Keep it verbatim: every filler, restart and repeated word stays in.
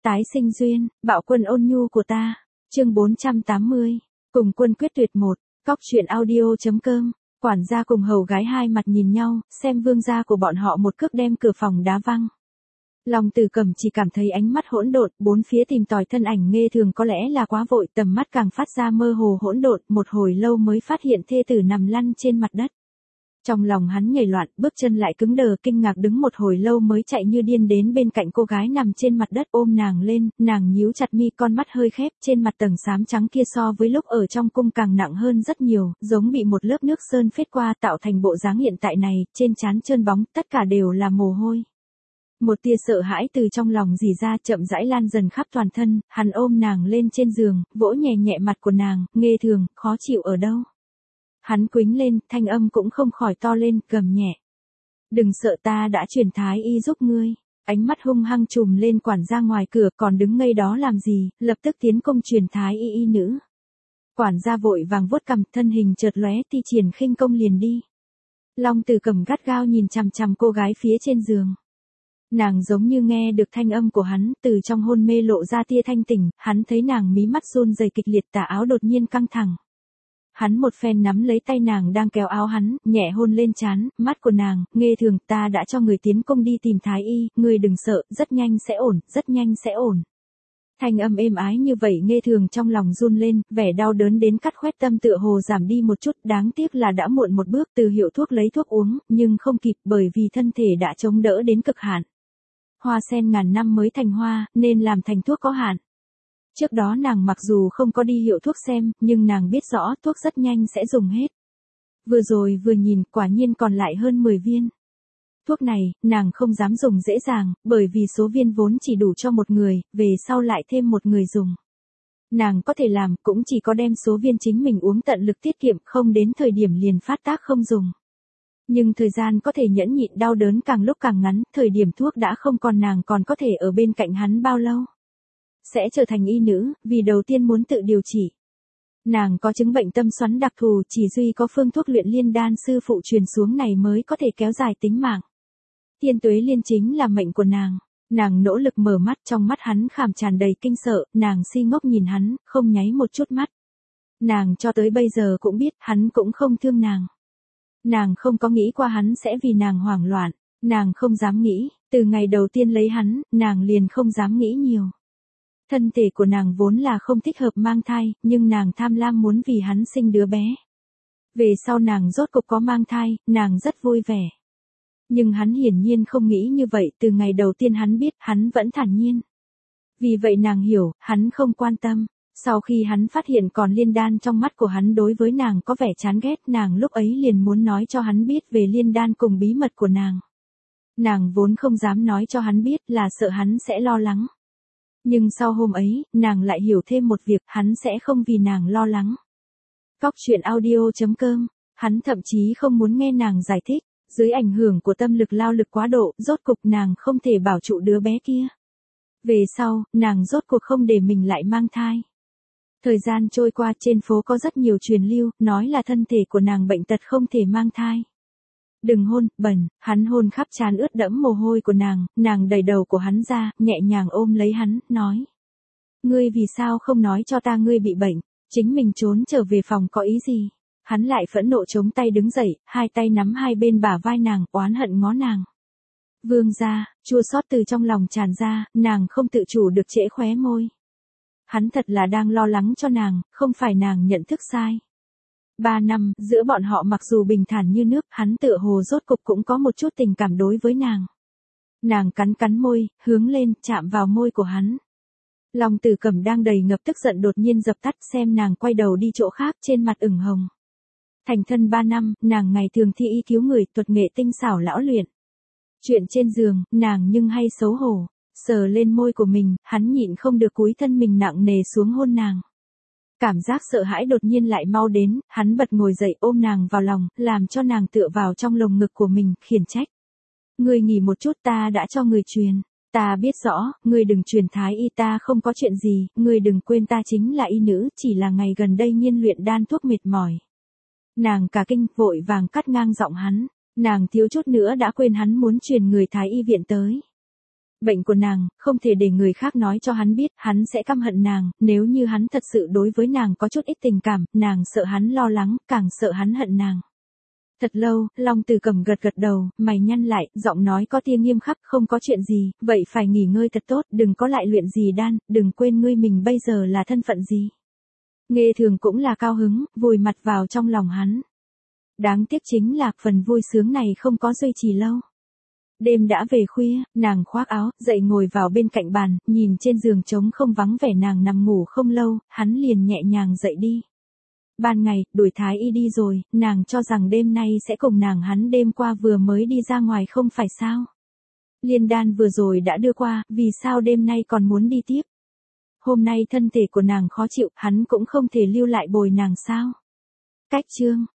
Tái sinh duyên, bạo quân ôn nhu của ta. Chương bốn trăm tám mươi. Cùng quân quyết tuyệt một. Cóc truyện audio.com. Quản gia cùng hầu gái hai mặt nhìn nhau, xem vương gia của bọn họ một cước đem cửa phòng đá văng. Long Tử Cẩm chỉ cảm thấy ánh mắt hỗn độn, bốn phía tìm tòi thân ảnh Nghê Thường có lẽ là quá vội, tầm mắt càng phát ra mơ hồ hỗn độn, một hồi lâu mới phát hiện thê tử nằm lăn trên mặt đất. Trong lòng hắn nhảy loạn, bước chân lại cứng đờ, kinh ngạc đứng một hồi lâu mới chạy như điên đến bên cạnh cô gái nằm trên mặt đất, ôm nàng lên, nàng nhíu chặt mi, con mắt hơi khép, trên mặt tầng xám trắng kia so với lúc ở trong cung càng nặng hơn rất nhiều, giống bị một lớp nước sơn phết qua tạo thành bộ dáng hiện tại này, trên trán trơn bóng, tất cả đều là mồ hôi. Một tia sợ hãi từ trong lòng rỉ ra, chậm rãi lan dần khắp toàn thân, hắn ôm nàng lên trên giường, vỗ nhẹ nhẹ mặt của nàng, Nghê Thường, khó chịu ở đâu? Hắn quýnh lên, thanh âm cũng không khỏi to lên, gầm nhẹ. Đừng sợ, ta đã truyền thái y giúp ngươi. Ánh mắt hung hăng trùm lên quản gia ngoài cửa, còn đứng ngây đó làm gì, lập tức tiến công truyền thái y y nữ. Quản gia vội vàng vuốt cằm, thân hình chợt lóe, thi triển khinh công liền đi. Long Tử Cẩm gắt gao nhìn chằm chằm cô gái phía trên giường. Nàng giống như nghe được thanh âm của hắn, từ trong hôn mê lộ ra tia thanh tỉnh, hắn thấy nàng mí mắt run rẩy kịch liệt, tà áo đột nhiên căng thẳng. Hắn một phen nắm lấy tay nàng đang kéo áo hắn, nhẹ hôn lên trán, mắt của nàng, Nghê Thường, ta đã cho người tiến công đi tìm thái y, ngươi đừng sợ, rất nhanh sẽ ổn, rất nhanh sẽ ổn. Thanh âm êm ái như vậy Nghê Thường trong lòng run lên, vẻ đau đớn đến cắt khoét tâm tựa hồ giảm đi một chút, đáng tiếc là đã muộn một bước, từ hiệu thuốc lấy thuốc uống, nhưng không kịp bởi vì thân thể đã chống đỡ đến cực hạn. Hoa sen ngàn năm mới thành hoa, nên làm thành thuốc có hạn. Trước đó nàng mặc dù không có đi hiệu thuốc xem, nhưng nàng biết rõ thuốc rất nhanh sẽ dùng hết. Vừa rồi vừa nhìn, quả nhiên còn lại hơn mười viên. Thuốc này, nàng không dám dùng dễ dàng, bởi vì số viên vốn chỉ đủ cho một người, về sau lại thêm một người dùng. Nàng có thể làm, cũng chỉ có đem số viên chính mình uống tận lực tiết kiệm, không đến thời điểm liền phát tác không dùng. Nhưng thời gian có thể nhẫn nhịn, đau đớn càng lúc càng ngắn, thời điểm thuốc đã không còn, nàng còn có thể ở bên cạnh hắn bao lâu? Sẽ trở thành y nữ, vì đầu tiên muốn tự điều trị. Nàng có chứng bệnh tâm xoắn đặc thù, chỉ duy có phương thuốc luyện liên đan sư phụ truyền xuống này mới có thể kéo dài tính mạng. Thiên tuế liên chính là mệnh của nàng. Nàng nỗ lực mở mắt, trong mắt hắn khảm tràn đầy kinh sợ, nàng si ngốc nhìn hắn, không nháy một chút mắt. Nàng cho tới bây giờ cũng biết, hắn cũng không thương nàng. Nàng không có nghĩ qua hắn sẽ vì nàng hoảng loạn, nàng không dám nghĩ, từ ngày đầu tiên lấy hắn, nàng liền không dám nghĩ nhiều. Thân thể của nàng vốn là không thích hợp mang thai, nhưng nàng tham lam muốn vì hắn sinh đứa bé. Về sau nàng rốt cục có mang thai, nàng rất vui vẻ. Nhưng hắn hiển nhiên không nghĩ như vậy, từ ngày đầu tiên hắn biết, hắn vẫn thản nhiên. Vì vậy nàng hiểu, hắn không quan tâm. Sau khi hắn phát hiện còn liên đan trong mắt của hắn đối với nàng có vẻ chán ghét, nàng lúc ấy liền muốn nói cho hắn biết về liên đan cùng bí mật của nàng. Nàng vốn không dám nói cho hắn biết là sợ hắn sẽ lo lắng. Nhưng sau hôm ấy, nàng lại hiểu thêm một việc, hắn sẽ không vì nàng lo lắng. Cóc truyện audio.com, hắn thậm chí không muốn nghe nàng giải thích, dưới ảnh hưởng của tâm lực lao lực quá độ, rốt cục nàng không thể bảo trụ đứa bé kia. Về sau, nàng rốt cuộc không để mình lại mang thai. Thời gian trôi qua, trên phố có rất nhiều truyền lưu, nói là thân thể của nàng bệnh tật không thể mang thai. Đừng hôn, bẩn, hắn hôn khắp trán ướt đẫm mồ hôi của nàng, nàng đẩy đầu của hắn ra, nhẹ nhàng ôm lấy hắn, nói. Ngươi vì sao không nói cho ta ngươi bị bệnh, chính mình trốn trở về phòng có ý gì? Hắn lại phẫn nộ chống tay đứng dậy, hai tay nắm hai bên bả vai nàng, oán hận ngó nàng. Vương gia, chua xót từ trong lòng tràn ra, nàng không tự chủ được trễ khóe môi. Hắn thật là đang lo lắng cho nàng, không phải nàng nhận thức sai. Ba năm, giữa bọn họ mặc dù bình thản như nước, hắn tựa hồ rốt cục cũng có một chút tình cảm đối với nàng. Nàng cắn cắn môi, hướng lên, chạm vào môi của hắn. Long Tử Cẩm đang đầy ngập tức giận đột nhiên dập tắt, xem nàng quay đầu đi chỗ khác, trên mặt ửng hồng. Thành thân ba năm, nàng ngày thường thi y cứu người, thuật nghệ tinh xảo lão luyện. Chuyện trên giường, nàng nhưng hay xấu hổ. Sờ lên môi của mình, hắn nhịn không được cúi thân mình nặng nề xuống hôn nàng. Cảm giác sợ hãi đột nhiên lại mau đến, hắn bật ngồi dậy ôm nàng vào lòng, làm cho nàng tựa vào trong lồng ngực của mình, khiển trách. Ngươi nghỉ một chút, ta đã cho người truyền. Ta biết rõ, ngươi đừng truyền thái y, ta không có chuyện gì, ngươi đừng quên ta chính là y nữ, chỉ là ngày gần đây nhiên luyện đan thuốc mệt mỏi. Nàng cả kinh, vội vàng cắt ngang giọng hắn, nàng thiếu chút nữa đã quên hắn muốn truyền người thái y viện tới. Bệnh của nàng, không thể để người khác nói cho hắn biết, hắn sẽ căm hận nàng, nếu như hắn thật sự đối với nàng có chút ít tình cảm, nàng sợ hắn lo lắng, càng sợ hắn hận nàng. Thật lâu, Long Tử Cẩm gật gật đầu, mày nhăn lại, giọng nói có tia nghiêm khắc, không có chuyện gì, vậy phải nghỉ ngơi thật tốt, đừng có lại luyện gì đan, đừng quên ngươi mình bây giờ là thân phận gì. Nghe Thường cũng là cao hứng, vùi mặt vào trong lòng hắn. Đáng tiếc chính là, phần vui sướng này không có duy trì lâu. Đêm đã về khuya, nàng khoác áo, dậy ngồi vào bên cạnh bàn, nhìn trên giường trống không vắng vẻ nàng nằm ngủ không lâu, hắn liền nhẹ nhàng dậy đi. Ban ngày, đuổi Thái Y đi rồi, nàng cho rằng đêm nay sẽ cùng nàng hắn đêm qua vừa mới đi ra ngoài không phải sao. Liên đan vừa rồi đã đưa qua, vì sao đêm nay còn muốn đi tiếp. Hôm nay thân thể của nàng khó chịu, hắn cũng không thể lưu lại bồi nàng sao. Cách chương